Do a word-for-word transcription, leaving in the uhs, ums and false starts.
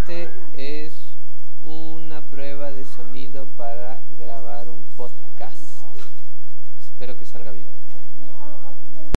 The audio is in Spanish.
Este es una prueba de sonido para grabar un podcast. Espero que salga bien.